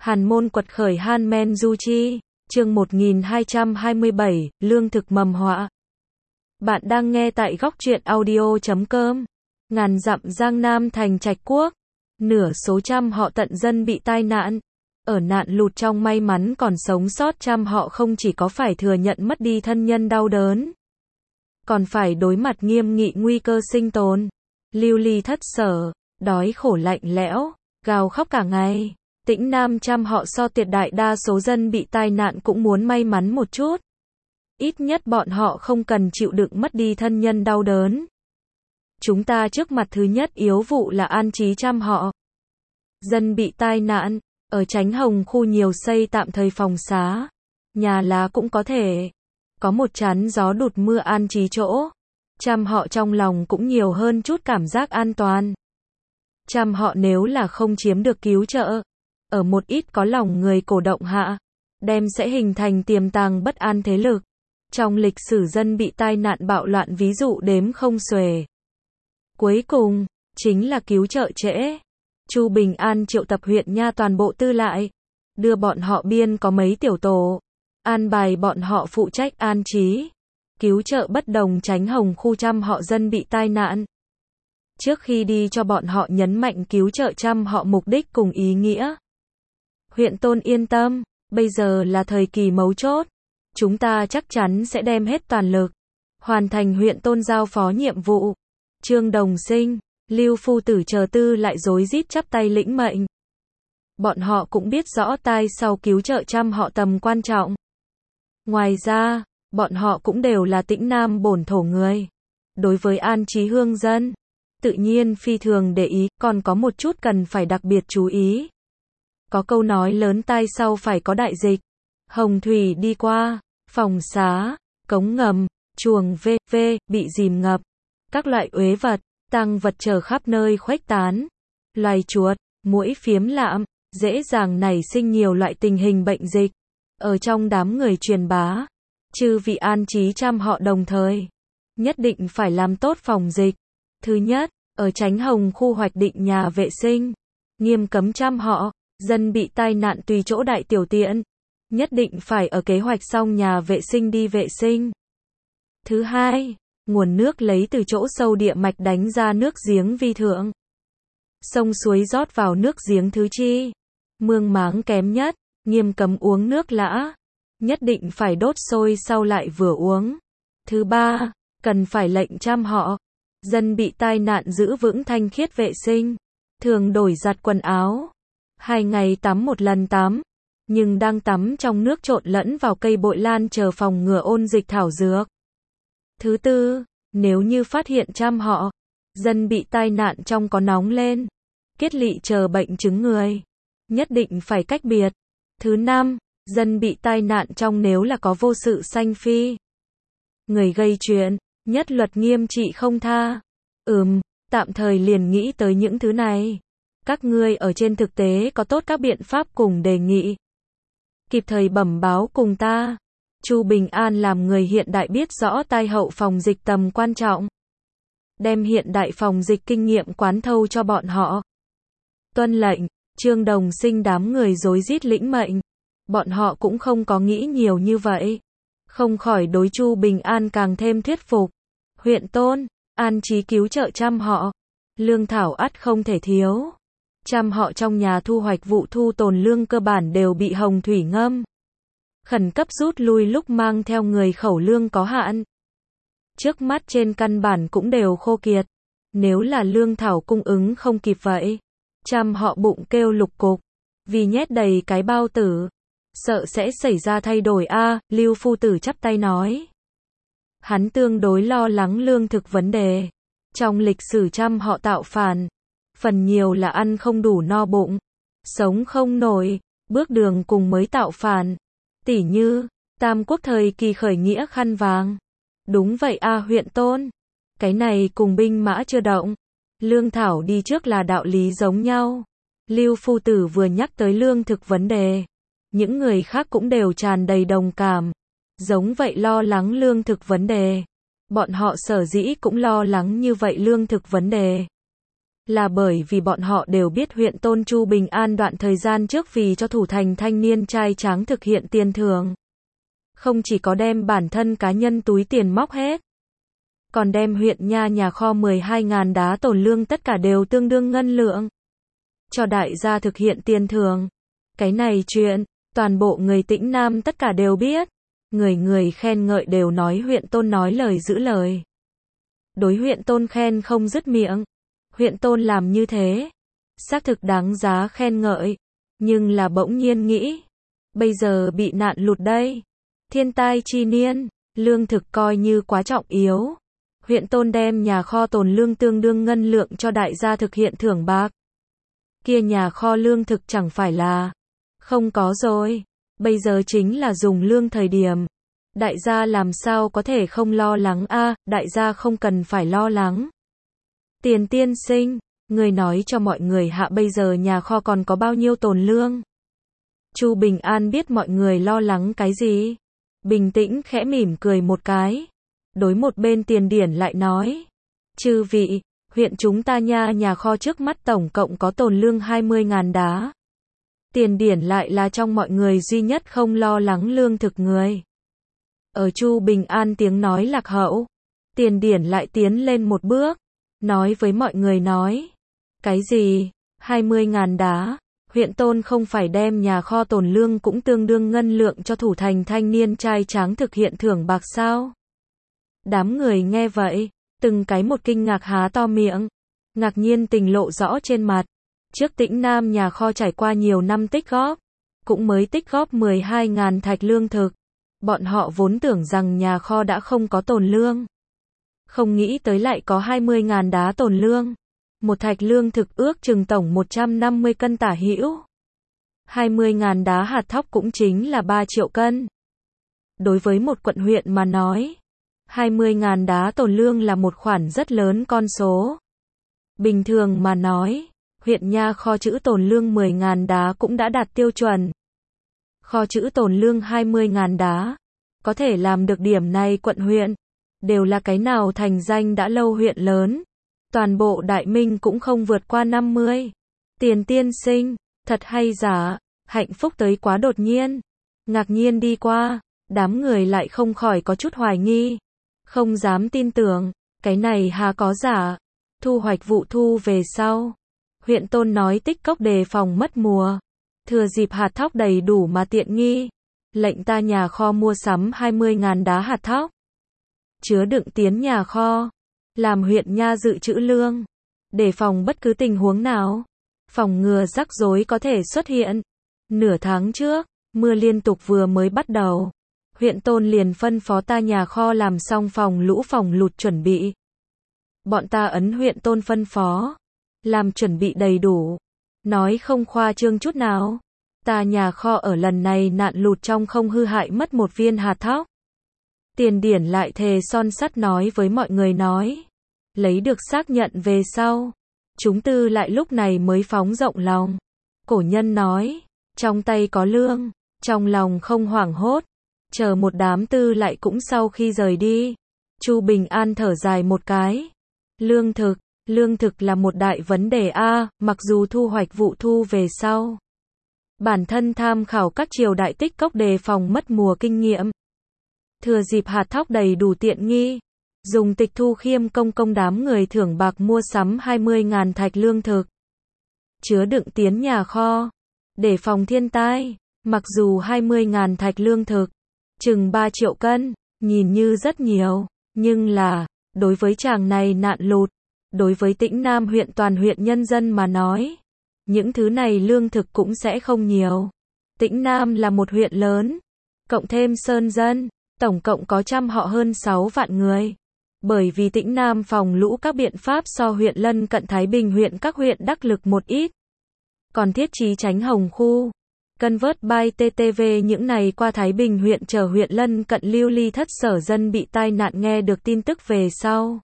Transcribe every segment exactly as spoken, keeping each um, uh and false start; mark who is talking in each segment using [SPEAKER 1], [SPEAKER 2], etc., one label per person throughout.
[SPEAKER 1] Hàn Môn quật khởi Han Men Du Chi, chương một nghìn hai trăm hai mươi bảy, lương thực mầm họa. Bạn đang nghe tại góc truyện audio chấm com. Ngàn dặm Giang Nam thành Trạch Quốc, nửa số trăm họ tận dân bị tai nạn. Ở nạn lụt trong may mắn còn sống sót trăm họ không chỉ có phải thừa nhận mất đi thân nhân đau đớn, còn phải đối mặt nghiêm nghị nguy cơ sinh tồn. Lưu ly thất sở, đói khổ lạnh lẽo, gào khóc cả ngày. Tĩnh Nam trăm họ so tuyệt đại đa số dân bị tai nạn cũng muốn may mắn một chút. Ít nhất bọn họ không cần chịu đựng mất đi thân nhân đau đớn. Chúng ta trước mặt thứ nhất yếu vụ là an trí trăm họ. Dân bị tai nạn, ở Chánh Hồng khu nhiều xây tạm thời phòng xá. Nhà lá cũng có thể. Có một chắn gió đụt mưa an trí chỗ. Trăm họ trong lòng cũng nhiều hơn chút cảm giác an toàn. Trăm họ nếu là không chiếm được cứu trợ, ở một ít có lòng người cổ động hạ, đem sẽ hình thành tiềm tàng bất an thế lực. Trong lịch sử dân bị tai nạn bạo loạn ví dụ đếm không xuể. Cuối cùng, chính là cứu trợ trễ. Chu Bình An triệu tập huyện nha toàn bộ tư lại, đưa bọn họ biên có mấy tiểu tổ, an bài bọn họ phụ trách an trí, cứu trợ bất đồng Chánh Hồng khu trăm họ dân bị tai nạn. Trước khi đi cho bọn họ nhấn mạnh cứu trợ trăm họ mục đích cùng ý nghĩa. Huyện Tôn yên tâm, bây giờ là thời kỳ mấu chốt. Chúng ta chắc chắn sẽ đem hết toàn lực, hoàn thành huyện Tôn giao phó nhiệm vụ. Trương Đồng Sinh, Lưu Phu Tử chờ tư lại rối rít chắp tay lĩnh mệnh. Bọn họ cũng biết rõ tai sau cứu trợ trăm họ tầm quan trọng. Ngoài ra, bọn họ cũng đều là Tĩnh Nam bổn thổ người. Đối với an trí hương dân, tự nhiên phi thường để ý, còn có một chút cần phải đặc biệt chú ý. Có câu nói lớn tai sau phải có đại dịch. Hồng thủy đi qua, phòng xá, cống ngầm, chuồng vê vê bị dìm ngập. Các loại uế vật, tang vật chở khắp nơi khuếch tán. Loài chuột, muỗi phiếm lạm, dễ dàng nảy sinh nhiều loại tình hình bệnh dịch. Ở trong đám người truyền bá, chư vị an trí trăm họ đồng thời, nhất định phải làm tốt phòng dịch. Thứ nhất, ở Chánh Hồng khu hoạch định nhà vệ sinh, nghiêm cấm trăm họ, dân bị tai nạn tùy chỗ đại tiểu tiện, nhất định phải ở kế hoạch xong nhà vệ sinh đi vệ sinh. Thứ hai, nguồn nước lấy từ chỗ sâu địa mạch đánh ra nước giếng vi thượng. Sông suối rót vào nước giếng thứ chi. Mương máng kém nhất, nghiêm cấm uống nước lã. Nhất định phải đốt sôi sau lại vừa uống. Thứ ba, cần phải lệnh trăm họ, dân bị tai nạn giữ vững thanh khiết vệ sinh. Thường đổi giặt quần áo. Hai ngày tắm một lần tắm. Nhưng đang tắm trong nước trộn lẫn vào cây bội lan chờ phòng ngừa ôn dịch thảo dược. Thứ tư, nếu như phát hiện trăm họ, dân bị tai nạn trong có nóng lên, kết lị chờ bệnh chứng người, nhất định phải cách biệt. Thứ năm, dân bị tai nạn trong nếu là có vô sự sanh phi, người gây chuyện, nhất luật nghiêm trị không tha. Ừm, tạm thời liền nghĩ tới những thứ này. Các ngươi ở trên thực tế có tốt các biện pháp cùng đề nghị, kịp thời bẩm báo cùng ta. Chu Bình An làm người hiện đại biết rõ tai hậu phòng dịch tầm quan trọng, đem hiện đại phòng dịch kinh nghiệm quán thâu cho bọn họ. Tuân lệnh, Trương Đồng Sinh đám người rối rít lĩnh mệnh. Bọn họ cũng không có nghĩ nhiều như vậy, không khỏi đối Chu Bình An càng thêm thuyết phục. Huyện Tôn, an trí cứu trợ trăm họ, lương thảo ắt không thể thiếu. Trăm họ trong nhà thu hoạch vụ thu tồn lương cơ bản đều bị hồng thủy ngâm. Khẩn cấp rút lui lúc mang theo người khẩu lương có hạn. Trước mắt trên căn bản cũng đều khô kiệt. Nếu là lương thảo cung ứng không kịp vậy, trăm họ bụng kêu lục cục, vì nhét đầy cái bao tử, sợ sẽ xảy ra thay đổi a. À, Lưu Phu Tử chắp tay nói. Hắn tương đối lo lắng lương thực vấn đề. Trong lịch sử trăm họ tạo phản, phần nhiều là ăn không đủ no bụng, sống không nổi, bước đường cùng mới tạo phản. Tỉ như, Tam Quốc thời kỳ khởi nghĩa khăn vàng. Đúng vậy a. À, huyện Tôn. Cái này cùng binh mã chưa động, lương thảo đi trước là đạo lý giống nhau. Lưu Phu Tử vừa nhắc tới lương thực vấn đề, những người khác cũng đều tràn đầy đồng cảm. Giống vậy lo lắng lương thực vấn đề. Bọn họ sở dĩ cũng lo lắng như vậy lương thực vấn đề, là bởi vì bọn họ đều biết huyện Tôn Chu Bình An đoạn thời gian trước vì cho thủ thành thanh niên trai tráng thực hiện tiền thưởng. Không chỉ có đem bản thân cá nhân túi tiền móc hết, còn đem huyện nha nhà kho mười hai nghìn đá tồn lương tất cả đều tương đương ngân lượng. Cho đại gia thực hiện tiền thưởng. Cái này chuyện, toàn bộ người Tĩnh Nam tất cả đều biết. Người người khen ngợi đều nói huyện Tôn nói lời giữ lời. Đối huyện Tôn khen không dứt miệng. Huyện Tôn làm như thế, xác thực đáng giá khen ngợi. Nhưng là bỗng nhiên nghĩ, bây giờ bị nạn lụt đây. Thiên tai chi niên, lương thực coi như quá trọng yếu. Huyện Tôn đem nhà kho tồn lương tương đương ngân lượng cho đại gia thực hiện thưởng bạc. Kia nhà kho lương thực chẳng phải là không có rồi. Bây giờ chính là dùng lương thời điểm. Đại gia làm sao có thể không lo lắng a? À, đại gia không cần phải lo lắng. Tiền tiên sinh, người nói cho mọi người hạ bây giờ nhà kho còn có bao nhiêu tồn lương. Chu Bình An biết mọi người lo lắng cái gì. Bình tĩnh khẽ mỉm cười một cái. Đối một bên Tiền Điển lại nói. Chư vị, huyện chúng ta nha nhà kho trước mắt tổng cộng có tồn lương hai mươi nghìn đá. Tiền Điển lại là trong mọi người duy nhất không lo lắng lương thực người. Ở Chu Bình An tiếng nói lạc hậu, Tiền Điển lại tiến lên một bước, nói với mọi người nói. Cái gì? hai mươi nghìn đá? Huyện Tôn không phải đem nhà kho tồn lương cũng tương đương ngân lượng cho thủ thành thanh niên trai tráng thực hiện thưởng bạc sao? Đám người nghe vậy, từng cái một kinh ngạc há to miệng, ngạc nhiên tình lộ rõ trên mặt. Trước Tĩnh Nam nhà kho trải qua nhiều năm tích góp, cũng mới tích góp mười hai nghìn thạch lương thực. Bọn họ vốn tưởng rằng nhà kho đã không có tồn lương. Không nghĩ tới lại có hai mươi nghìn đá tồn lương. Một thạch lương thực ước chừng tổng một trăm năm mươi cân tả hữu. hai mươi nghìn đá hạt thóc cũng chính là ba triệu cân. Đối với một quận huyện mà nói, hai mươi nghìn đá tồn lương là một khoản rất lớn con số. Bình thường mà nói, huyện nha kho trữ tồn lương mười nghìn đá cũng đã đạt tiêu chuẩn. Kho trữ tồn lương hai mươi nghìn đá. Có thể làm được điểm này quận huyện, đều là cái nào thành danh đã lâu huyện lớn. Toàn bộ Đại Minh cũng không vượt qua năm mươi. Tiền tiên sinh, thật hay giả, hạnh phúc tới quá đột nhiên. Ngạc nhiên đi qua, đám người lại không khỏi có chút hoài nghi. Không dám tin tưởng, cái này hà có giả. Thu hoạch vụ thu về sau. Huyện Tôn nói tích cốc đề phòng mất mùa. Thừa dịp hạt thóc đầy đủ mà tiện nghi. Lệnh ta nhà kho mua sắm hai mươi nghìn đá hạt thóc. Chứa đựng tiến nhà kho. Làm huyện nha dự trữ lương. Để phòng bất cứ tình huống nào. Phòng ngừa rắc rối có thể xuất hiện. Nửa tháng trước, mưa liên tục vừa mới bắt đầu. Huyện Tôn liền phân phó ta nhà kho làm xong phòng lũ phòng lụt chuẩn bị. Bọn ta ấn huyện Tôn phân phó. Làm chuẩn bị đầy đủ. Nói không khoa trương chút nào. Ta nhà kho ở lần này nạn lụt trong không hư hại mất một viên hạt thóc. Tiền Điển lại thề son sắt nói với mọi người nói. Lấy được xác nhận về sau. Chúng tư lại lúc này mới phóng rộng lòng. Cổ nhân nói. Trong tay có lương. Trong lòng không hoảng hốt. Chờ một đám tư lại cũng sau khi rời đi. Chu Bình An thở dài một cái. Lương thực. Lương thực là một đại vấn đề a, mặc dù thu hoạch vụ thu về sau. Bản thân tham khảo các triều đại tích cốc đề phòng mất mùa kinh nghiệm. Thừa dịp hạt thóc đầy đủ tiện nghi. Dùng tịch thu khiêm công công đám người thưởng bạc mua sắm hai mươi nghìn thạch lương thực. Chứa đựng tiến nhà kho. Để phòng thiên tai. Mặc dù hai mươi nghìn thạch lương thực. Chừng ba triệu cân. Nhìn như rất nhiều. Nhưng là, đối với chàng này nạn lụt. Đối với Tĩnh Nam huyện toàn huyện nhân dân mà nói. Những thứ này lương thực cũng sẽ không nhiều. Tĩnh Nam là một huyện lớn. Cộng thêm sơn dân. Tổng cộng có trăm họ hơn sáu vạn người. Bởi vì Tĩnh Nam phòng lũ các biện pháp so huyện lân cận Thái Bình huyện các huyện đắc lực một ít. Còn thiết trí tránh hồng khu. Cân vớt bay tê tê vê những này qua Thái Bình huyện chờ huyện lân cận lưu ly thất sở dân bị tai nạn nghe được tin tức về sau.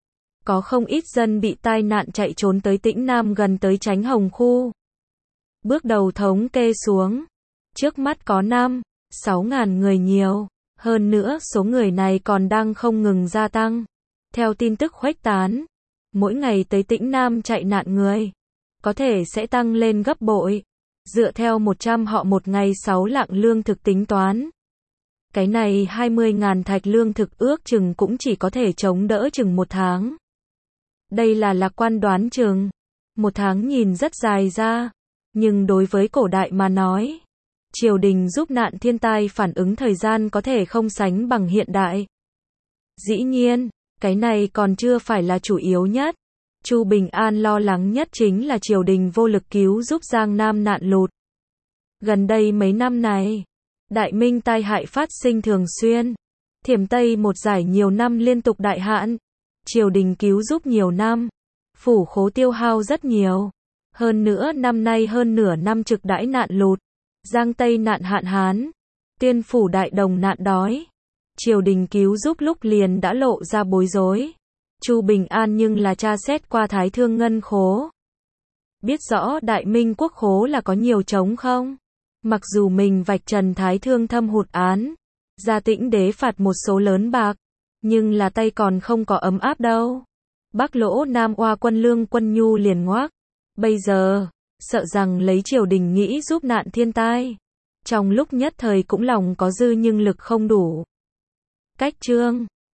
[SPEAKER 1] Có không ít dân bị tai nạn chạy trốn tới Tĩnh Nam gần tới tránh hồng khu. Bước đầu thống kê xuống. Trước mắt có năm, sáu ngàn người nhiều. Hơn nữa số người này còn đang không ngừng gia tăng. Theo tin tức khuếch tán. mỗi ngày tới Tĩnh Nam chạy nạn người, có thể sẽ tăng lên gấp bội. Dựa theo một trăm họ một ngày sáu lạng lương thực tính toán. Cái này hai mươi ngàn thạch lương thực ước chừng cũng chỉ có thể chống đỡ chừng một tháng. Đây là lạc quan đoán chừng. Một tháng nhìn rất dài ra. Nhưng đối với cổ đại mà nói, triều đình giúp nạn thiên tai phản ứng thời gian có thể không sánh bằng hiện đại. Dĩ nhiên, cái này còn chưa phải là chủ yếu nhất. Chu Bình An lo lắng nhất chính là triều đình vô lực cứu giúp Giang Nam nạn lụt. Gần đây mấy năm này, Đại Minh tai hại phát sinh thường xuyên. Thiểm Tây một giải nhiều năm liên tục đại hạn. Triều đình cứu giúp nhiều năm. Phủ khố tiêu hao rất nhiều. Hơn nữa năm nay hơn nửa năm trực đãi nạn lụt. Giang Tây nạn hạn hán. Tuyên phủ Đại Đồng nạn đói. Triều đình cứu giúp lúc liền đã lộ ra bối rối. Chu Bình An nhưng là tra xét qua Thái Thương ngân khố. Biết rõ Đại Minh quốc khố là có nhiều trống không? Mặc dù mình vạch trần Thái Thương thâm hụt án, ra Tĩnh đế phạt một số lớn bạc, nhưng là tay còn không có ấm áp đâu. Bắc Lỗ Nam oa quân lương quân nhu liền ngoác. Bây giờ, sợ rằng lấy triều đình nghĩ giúp nạn thiên tai. Trong lúc nhất thời cũng lòng có dư nhưng lực không đủ. Cách chương